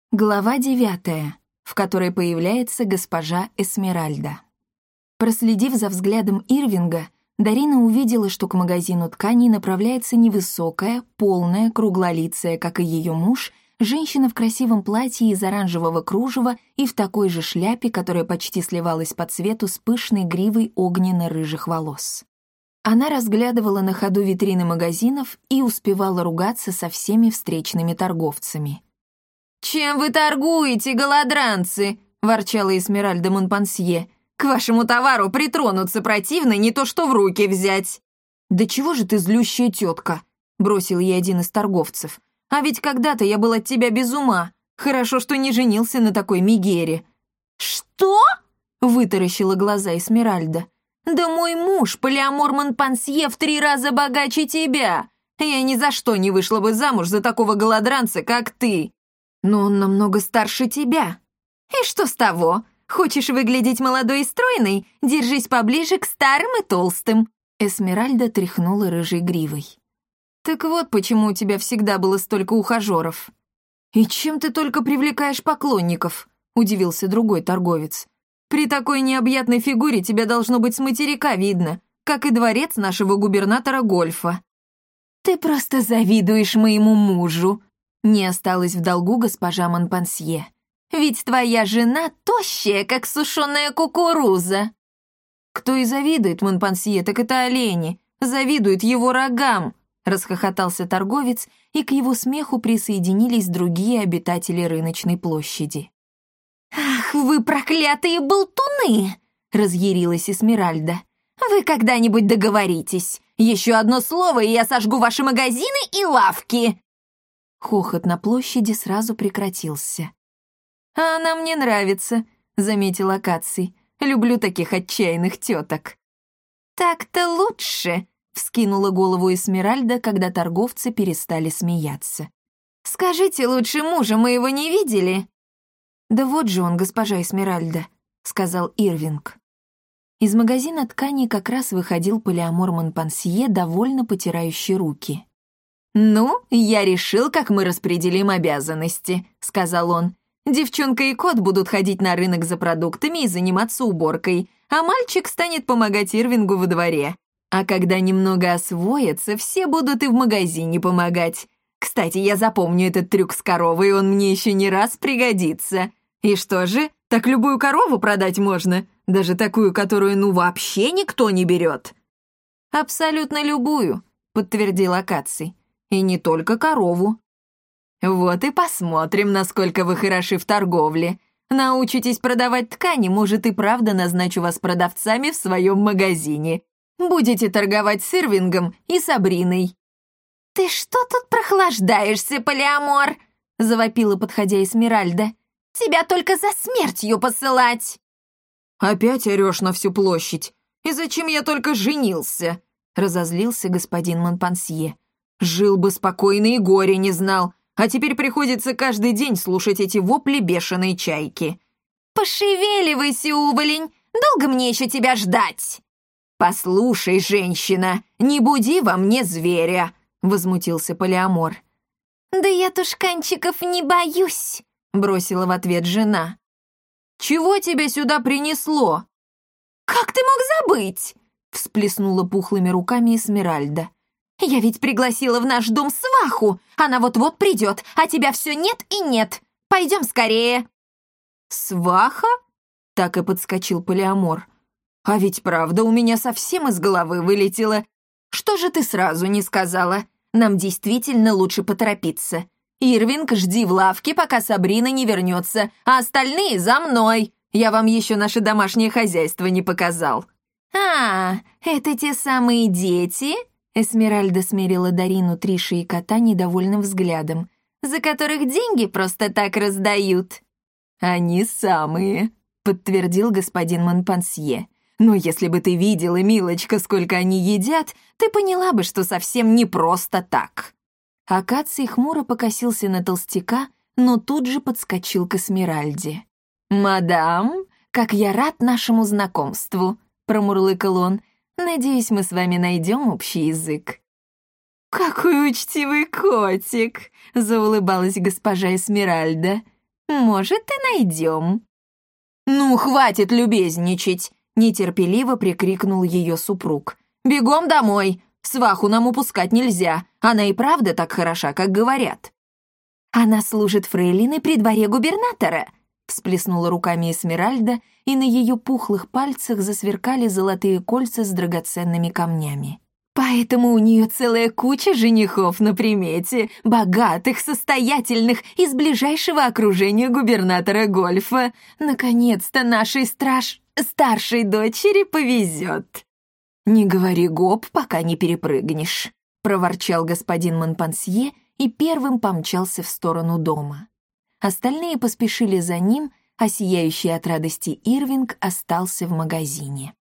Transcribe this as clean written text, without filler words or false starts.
Глава 9, в которой появляется госпожа Эсмеральда. Проследив за взглядом Ирвинга, Дарина увидела, что к магазину тканей направляется невысокая, полная, круглолицая, как и ее муж, женщина в красивом платье из оранжевого кружева и в такой же шляпе, которая почти сливалась по цвету с пышной гривой огненно-рыжих волос. Она разглядывала на ходу витрины магазинов и успевала ругаться со всеми встречными торговцами. «Чем вы торгуете, голодранцы?» — ворчала Эсмеральда Монпансье. «К вашему товару притронуться противно, не то что в руки взять». «Да чего же ты злющая тетка?» — бросил ей один из торговцев. «А ведь когда-то я был от тебя без ума. Хорошо, что не женился на такой мигере». «Что?» — вытаращила глаза Эсмеральда. «Да мой муж, Полиамор Монпансье, в 3 раза богаче тебя. Я ни за что не вышла бы замуж за такого голодранца, как ты. Но он намного старше тебя. И что с того? Хочешь выглядеть молодой и стройной? Держись поближе к старым и толстым». Эсмеральда тряхнула рыжей гривой. «Так вот почему у тебя всегда было столько ухажеров». «И чем ты только привлекаешь поклонников?» — удивился другой торговец. «При такой необъятной фигуре тебя должно быть с материка видно, как и дворец нашего губернатора Гольфа». «Ты просто завидуешь моему мужу», — не осталась в долгу госпожа Монпансье. «Ведь твоя жена тощая, как сушеная кукуруза». «Кто и завидует Монпансье, так это олени. Завидуют его рогам», — расхохотался торговец, и к его смеху присоединились другие обитатели рыночной площади. «Ах, вы проклятые болтуны!» — разъярилась Эсмеральда. «Вы когда-нибудь договоритесь? Еще одно слово, и я сожгу ваши магазины и лавки!» Хохот на площади сразу прекратился. «А она мне нравится», — заметил Акаций. «Люблю таких отчаянных теток». «Так-то лучше», — вскинула голову Эсмеральда, когда торговцы перестали смеяться. «Скажите лучше, мужа моего не видели?» «Да вот же он, госпожа Эсмеральда», — сказал Ирвинг. Из магазина тканей как раз выходил Полиамор Монпансье, довольно потирающий руки. «Ну, я решил, как мы распределим обязанности», — сказал он. «Девчонка и кот будут ходить на рынок за продуктами и заниматься уборкой, а мальчик станет помогать Ирвингу во дворе. А когда немного освоятся, все будут и в магазине помогать. Кстати, я запомню этот трюк с коровой, он мне еще не раз пригодится. И что же, так любую корову продать можно? Даже такую, которую вообще никто не берет?» «Абсолютно любую», — подтвердил Акаций. «И не только корову». «Вот и посмотрим, насколько вы хороши в торговле. Научитесь продавать ткани, может, и правда назначу вас продавцами в своем магазине. Будете торговать с Ирвингом и Сабриной». «Ты что тут прохлаждаешься, Полиамор?» — завопила, подходя Эсмеральда. «Тебя только за смертью посылать!» «Опять орешь на всю площадь. И зачем я только женился?» — разозлился господин Монпансье. «Жил бы спокойно и горя не знал, а теперь приходится каждый день слушать эти вопли бешеной чайки». «Пошевеливайся, уволень! Долго мне еще тебя ждать?» «Послушай, женщина, не буди во мне зверя!» — возмутился Полиамор. «Да я тушканчиков не боюсь!» — бросила в ответ жена. «Чего тебя сюда принесло?» «Как ты мог забыть?» — всплеснула пухлыми руками Эсмеральда. «Я ведь пригласила в наш дом сваху. Она вот-вот придет, а тебя все нет и нет. Пойдем скорее». «Сваха?» — так и подскочил Полиамор. «А ведь правда у меня совсем из головы вылетело. Что же ты сразу не сказала? Нам действительно лучше поторопиться. Ирвинг, жди в лавке, пока Сабрина не вернется, а остальные за мной. Я вам еще наше домашнее хозяйство не показал». «А, это те самые дети?» Эсмеральда смерила Дарину, Триши и кота недовольным взглядом. «За которых деньги просто так раздают». «Они самые», — подтвердил господин Монпансье. «Но если бы ты видела, милочка, сколько они едят, ты поняла бы, что совсем не просто так». Акаций хмуро покосился на толстяка, но тут же подскочил к Эсмеральде. «Мадам, как я рад нашему знакомству», — промурлыкал он. «Надеюсь, мы с вами найдем общий язык». «Какой учтивый котик!» — заулыбалась госпожа Эсмеральда. Может, и найдем». «Ну, хватит любезничать!» — нетерпеливо прикрикнул ее супруг. «Бегом домой! Сваху нам упускать нельзя. Она и правда так хороша, как говорят». «Она служит фрейлиной при дворе губернатора», — всплеснула руками Эсмеральда, и на ее пухлых пальцах засверкали золотые кольца с драгоценными камнями. «Поэтому у нее целая куча женихов на примете, богатых, состоятельных, из ближайшего окружения губернатора Гольфа. Наконец-то нашей старшей дочери повезет». «Не говори гоп, пока не перепрыгнешь», — проворчал господин Монпансье и первым помчался в сторону дома. Остальные поспешили за ним, а сияющий от радости Ирвинг остался в магазине.